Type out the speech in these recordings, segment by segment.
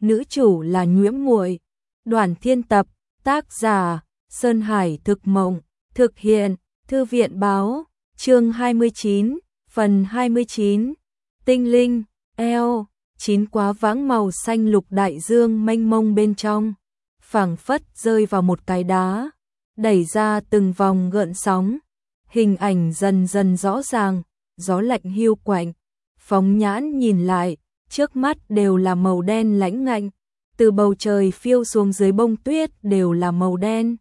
nữ chủ là Nhiễm Muội. Đoàn Thiên tập, tác giả Sơn Hải Thực Mộng, thực hiện Thư viện Báo, chương 29, phần 29. Tinh linh, eo, chín quá vãng màu xanh lục đại dương mênh mông bên trong, phảng phất rơi vào một cái đá, đẩy ra từng vòng gợn sóng, hình ảnh dần dần rõ ràng, gió lạnh hiu quạnh, phóng nhãn nhìn lại, trước mắt đều là màu đen lãnh ngạnh, từ bầu trời phiêu xuống dưới bông tuyết đều là màu đen.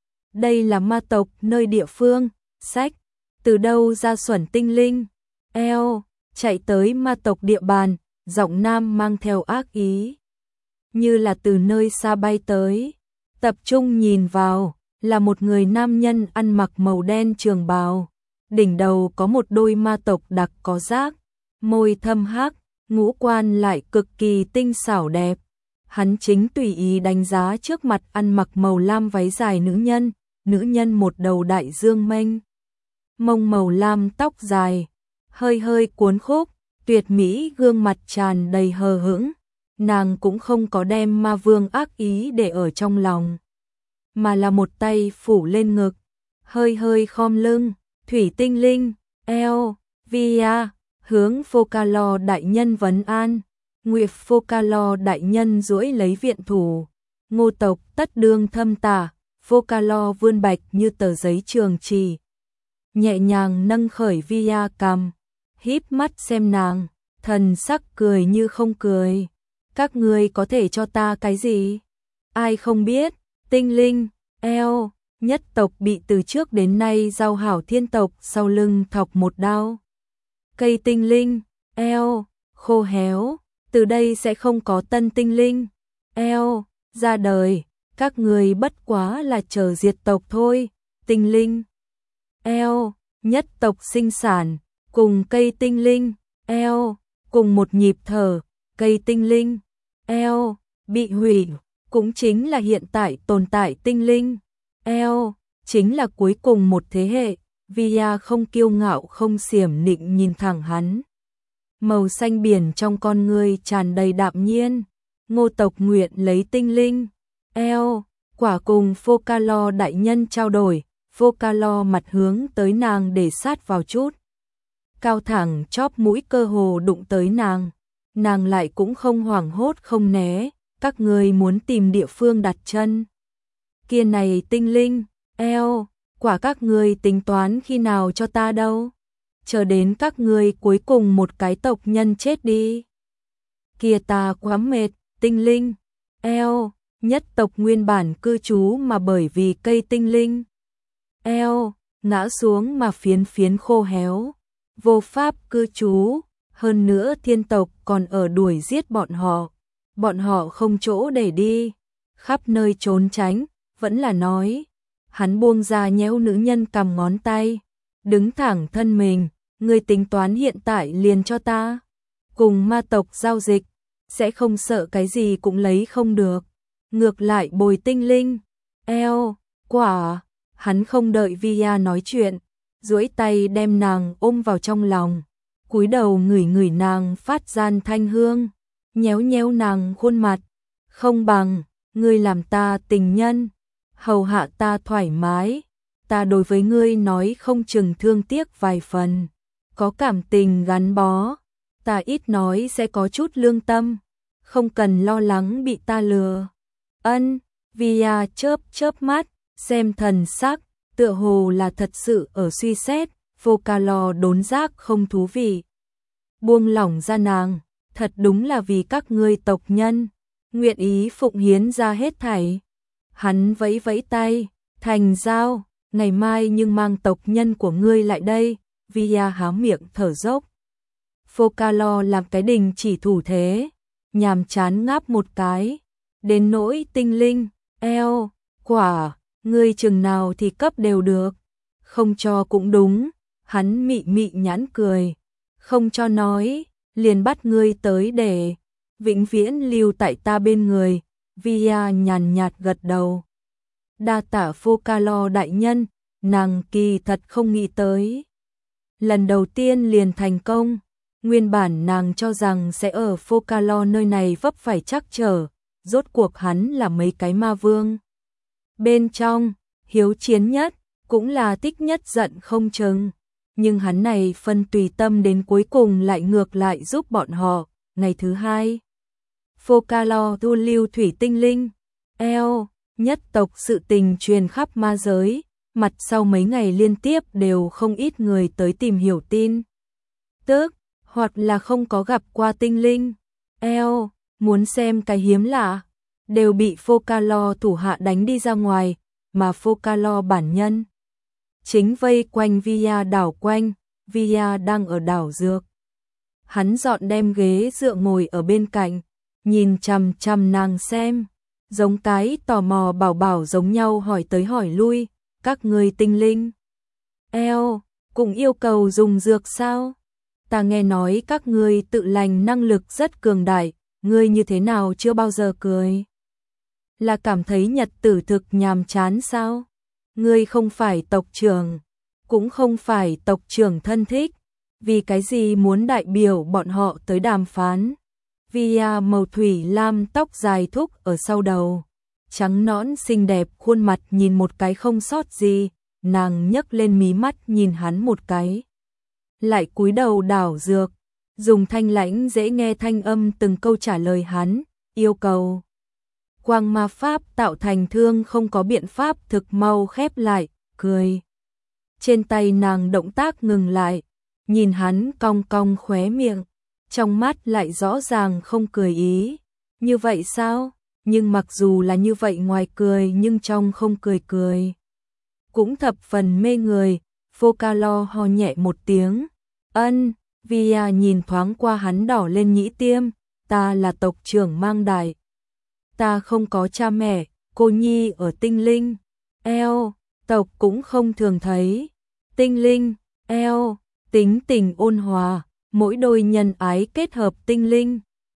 Đây là ma tộc nơi địa phương, sách, từ đâu ra xuẩn tinh linh, eo, chạy tới ma tộc địa bàn, giọng nam mang theo ác ý. Như là từ nơi xa bay tới, tập trung nhìn vào, là một người nam nhân ăn mặc màu đen trường bào, đỉnh đầu có một đôi ma tộc đặc có giác, môi thâm hắc, ngũ quan lại cực kỳ tinh xảo đẹp. Hắn chính tùy ý đánh giá trước mặt ăn mặc màu lam váy dài nữ nhân một đầu đại dương mênh mông màu lam tóc dài, hơi hơi cuốn khúc, tuyệt mỹ gương mặt tràn đầy hờ hững, nàng cũng không có đem ma vương ác ý để ở trong lòng, mà là một tay phủ lên ngực, hơi hơi khom lưng, thủy tinh linh, eo, via, hướng Vocalo đại nhân vấn an. Nguyệt Vocalo đại nhân duỗi lấy viện thủ, Ngô tộc tất đương thâm tả, Vocalo vươn bạch như tờ giấy trường trì, nhẹ nhàng nâng khởi via cằm, híp mắt xem nàng, thần sắc cười như không cười. Các ngươi có thể cho ta cái gì? Ai không biết, tinh linh, eo, nhất tộc bị từ trước đến nay giao hảo thiên tộc sau lưng thọc một đao. Cây tinh linh, eo, khô héo, từ đây sẽ không có tân tinh linh, eo, ra đời, các người bất quá là chờ diệt tộc thôi, tinh linh, eo, nhất tộc sinh sản, cùng cây tinh linh, eo, cùng một nhịp thở, cây tinh linh, eo, bị hủy, cũng chính là hiện tại tồn tại tinh linh, eo, chính là cuối cùng một thế hệ, Via không kiêu ngạo không xiểm nịnh nhìn thẳng hắn. Màu xanh biển trong con ngươi tràn đầy đạm nhiên, Ngô tộc nguyện lấy tinh linh, eo, quả cùng Vocalo đại nhân trao đổi, Vocalo mặt hướng tới nàng để sát vào chút. Cao thẳng chóp mũi cơ hồ đụng tới nàng lại cũng không hoảng hốt không né, các ngươi muốn tìm địa phương đặt chân. Kia này tinh linh, eo, quả các ngươi tính toán khi nào cho ta đâu? Chờ đến các ngươi cuối cùng một cái tộc nhân chết đi. Kia ta quá mệt, tinh linh, eo, nhất tộc nguyên bản cư trú mà bởi vì cây tinh linh, eo, ngã xuống mà phiến phiến khô héo, vô pháp cư trú, hơn nữa thiên tộc còn ở đuổi giết bọn họ không chỗ để đi, khắp nơi trốn tránh, vẫn là nói, hắn buông ra nhéo nữ nhân cầm ngón tay, đứng thẳng thân mình, ngươi tính toán hiện tại liền cho ta, cùng ma tộc giao dịch, sẽ không sợ cái gì cũng lấy không được, ngược lại bồi tinh linh, eo, quả, hắn không đợi Via nói chuyện, duỗi tay đem nàng ôm vào trong lòng, cúi đầu ngửi ngửi nàng phát gian thanh hương, nhéo nhéo nàng khuôn mặt, không bằng, ngươi làm ta tình nhân, hầu hạ ta thoải mái, ta đối với ngươi nói không chừng thương tiếc vài phần, có cảm tình gắn bó, ta ít nói sẽ có chút lương tâm, không cần lo lắng bị ta lừa. Ân, Via chớp mắt, xem thần sắc, tựa hồ là thật sự ở suy xét, Vocalo đốn giác không thú vị. Buông lỏng ra nàng, thật đúng là vì các ngươi tộc nhân, nguyện ý phụng hiến ra hết thảy. Hắn vẫy vẫy tay, thành giao, ngày mai nhưng mang tộc nhân của ngươi lại đây, Via há miệng thở dốc. Vocalo làm cái đình chỉ thủ thế, nhàm chán ngáp một cái, đến nỗi tinh linh, eo, quả, ngươi chừng nào thì cấp đều được, không cho cũng đúng, hắn mị mị nhãn cười, không cho nói, liền bắt ngươi tới để vĩnh viễn lưu tại ta bên người, Via nhàn nhạt gật đầu. Đa tả Vocalo đại nhân, nàng kỳ thật không nghĩ tới. Lần đầu tiên liền thành công, Nguyên bản nàng cho rằng sẽ ở Focalor nơi này vấp phải trắc trở, rốt cuộc hắn là mấy cái ma vương. Bên trong, hiếu chiến nhất, cũng là thích nhất giận không chừng. Nhưng hắn này phân tùy tâm đến cuối cùng lại ngược lại giúp bọn họ. Ngày thứ hai, Focalor thu lưu thủy tinh linh. Nhất tộc sự tình truyền khắp ma giới, mặt sau mấy ngày liên tiếp đều không ít người tới tìm hiểu tin tức, hoặc là không có gặp qua tinh linh. Muốn xem cái hiếm lạ, đều bị Focalor thủ hạ đánh đi ra ngoài, mà Focalor bản nhân chính vây quanh Via đảo quanh. Via đang ở đảo dược. Hắn dọn đem ghế dựa ngồi ở bên cạnh, nhìn chằm chằm nàng xem, giống cái tò mò bảo bảo giống nhau hỏi tới hỏi lui, các ngươi tinh linh. Cũng yêu cầu dùng dược sao? Ta nghe nói các ngươi tự lành năng lực rất cường đại, ngươi như thế nào chưa bao giờ cười? Là cảm thấy nhật tử thực nhàm chán sao? Ngươi không phải tộc trưởng, cũng không phải tộc trưởng thân thích, vì cái gì muốn đại biểu bọn họ tới đàm phán? Via màu thủy lam tóc dài thúc ở sau đầu, trắng nõn xinh đẹp khuôn mặt nhìn một cái không sót gì, nàng nhấc lên mí mắt nhìn hắn một cái. Lại cúi đầu đảo dược, dùng thanh lãnh dễ nghe thanh âm từng câu trả lời hắn, yêu cầu. Quang ma pháp tạo thành thương không có biện pháp thực mau khép lại, cười. Trên tay nàng động tác ngừng lại, nhìn hắn cong cong khóe miệng, trong mắt lại rõ ràng không cười ý. Như vậy sao? Nhưng mặc dù là như vậy ngoài cười nhưng trong không cười cười. Cũng thập phần mê người, Focalor ho nhẹ một tiếng. Ân, Via nhìn thoáng qua hắn đỏ lên nhĩ tiêm, ta là tộc trưởng mang đại. Ta không có cha mẹ, cô nhi ở tinh linh. Tộc cũng không thường thấy. Tinh linh, tính tình ôn hòa, mỗi đôi nhân ái kết hợp tinh linh.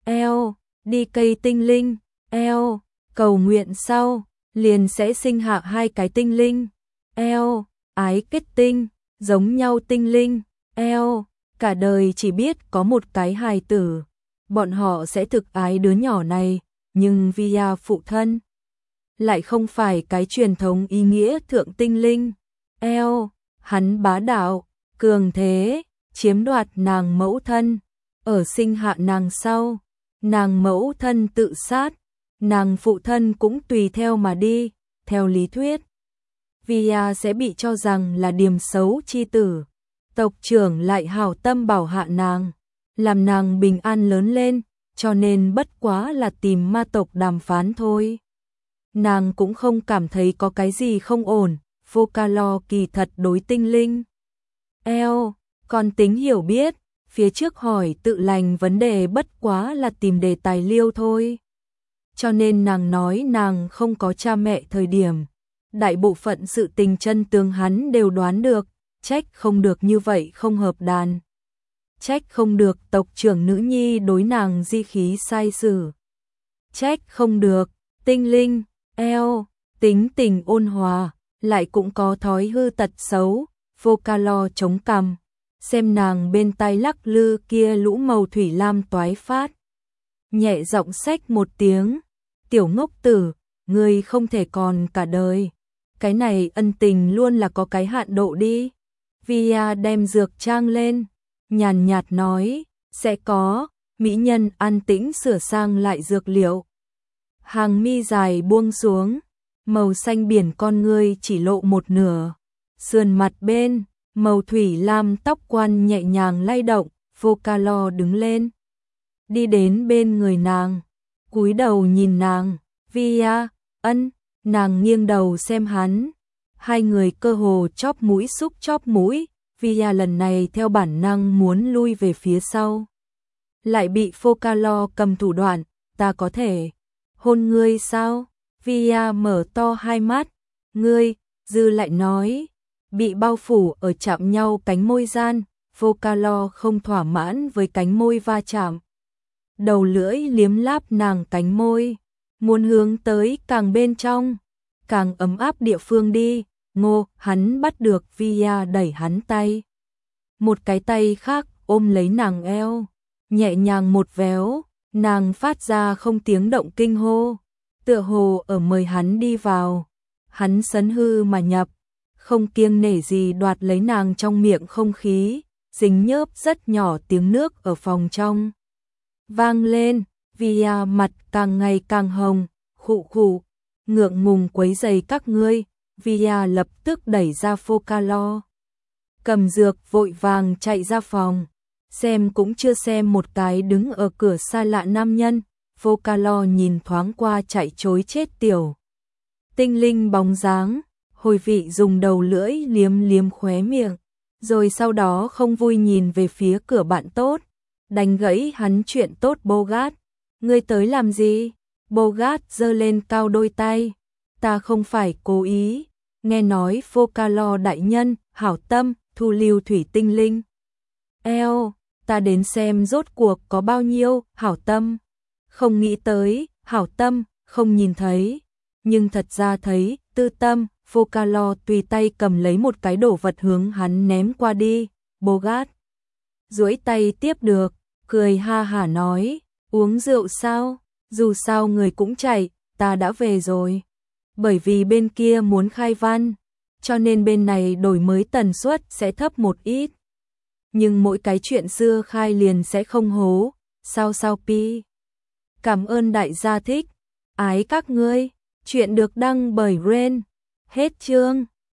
Đi cây tinh linh. Cầu nguyện sau, liền sẽ sinh hạ hai cái tinh linh. Ái kết tinh, giống nhau tinh linh. Cả đời chỉ biết có một cái hài tử. Bọn họ sẽ thực ái đứa nhỏ này, nhưng Via phụ thân lại không phải cái truyền thống ý nghĩa thượng tinh linh. Hắn bá đạo, cường thế, chiếm đoạt nàng mẫu thân. Ở sinh hạ nàng sau, nàng mẫu thân tự sát, nàng phụ thân cũng tùy theo mà đi. Theo lý thuyết, Via sẽ bị cho rằng là điềm xấu chi tử. Tộc trưởng lại hảo tâm bảo hạ nàng, làm nàng bình an lớn lên, cho nên bất quá là tìm ma tộc đàm phán thôi. Nàng cũng không cảm thấy có cái gì không ổn. Focalor kỳ thật đối tinh linh. Còn tính hiểu biết, phía trước hỏi tự lành vấn đề bất quá là tìm đề tài liêu thôi. Cho nên nàng nói nàng không có cha mẹ thời điểm. Đại bộ phận sự tình chân tướng hắn đều đoán được, trách không được như vậy không hợp đàn. Trách không được tộc trưởng nữ nhi đối nàng di khí sai sử. Trách không được, tinh linh, tính tình ôn hòa, lại cũng có thói hư tật xấu. Focalor chống cằm, xem nàng bên tai lắc lư kia lũ màu thủy lam toái phát. Nhẹ giọng xách một tiếng, tiểu ngốc tử, ngươi không thể còn cả đời. Cái này ân tình luôn là có cái hạn độ đi. Via đem dược trang lên, nhàn nhạt nói, sẽ có. Mỹ nhân an tĩnh sửa sang lại dược liệu. Hàng mi dài buông xuống, màu xanh biển con ngươi chỉ lộ một nửa. Sườn mặt bên, màu thủy lam tóc quan nhẹ nhàng lay động. Focalor đứng lên, đi đến bên người nàng, cúi đầu nhìn nàng. Via, nàng nghiêng đầu xem hắn. Hai người cơ hồ chóp mũi xúc chóp mũi. Via lần này theo bản năng muốn lui về phía sau, lại bị Focalor cầm thủ đoạn. Ta có thể hôn ngươi sao? Via mở to hai mắt. Ngươi, dư lại nói. Bị bao phủ ở chạm nhau cánh môi gian. Focalor không thỏa mãn với cánh môi va chạm, đầu lưỡi liếm láp nàng cánh môi, muốn hướng tới càng bên trong, càng ấm áp địa phương đi. Ngô, hắn bắt được Via đẩy hắn tay. Một cái tay khác ôm lấy nàng eo, nhẹ nhàng một véo, nàng phát ra không tiếng động kinh hô, tựa hồ ở mời hắn đi vào. Hắn sấn hư mà nhập, không kiêng nể gì đoạt lấy nàng trong miệng không khí, dính nhớp rất nhỏ tiếng nước ở phòng trong vang lên. Via mặt càng ngày càng hồng, khụ khụ, ngượng ngùng quấy giày các ngươi. Via lập tức đẩy ra Vocalo, cầm dược vội vàng chạy ra phòng, xem cũng chưa xem một cái đứng ở cửa xa lạ nam nhân. Vocalo nhìn thoáng qua chạy trối chết tiểu tinh linh bóng dáng, hồi vị dùng đầu lưỡi liếm liếm khóe miệng, rồi sau đó không vui nhìn về phía cửa bạn tốt, đánh gãy hắn chuyện tốt. Bogart, ngươi tới làm gì? Bogart giơ lên cao đôi tay, ta không phải cố ý, nghe nói Vocalo đại nhân, hảo tâm, thu lưu thủy tinh linh. Eo, ta đến xem rốt cuộc có bao nhiêu, hảo tâm. Không nghĩ tới, hảo tâm, không nhìn thấy, nhưng thật ra thấy, tư tâm. Vocalo tùy tay cầm lấy một cái đồ vật hướng hắn ném qua đi. Bogart duỗi tay tiếp được, cười ha hả nói, uống rượu sao? Dù sao người cũng chạy, ta đã về rồi. Bởi vì bên kia muốn khai văn, cho nên bên này đổi mới tần suất sẽ thấp một ít. Nhưng mỗi cái chuyện xưa khai liền sẽ không hố. Sao sao pi. Cảm ơn đại gia thích. Ái các ngươi. Chuyện được đăng bởi Ren. Hết chương.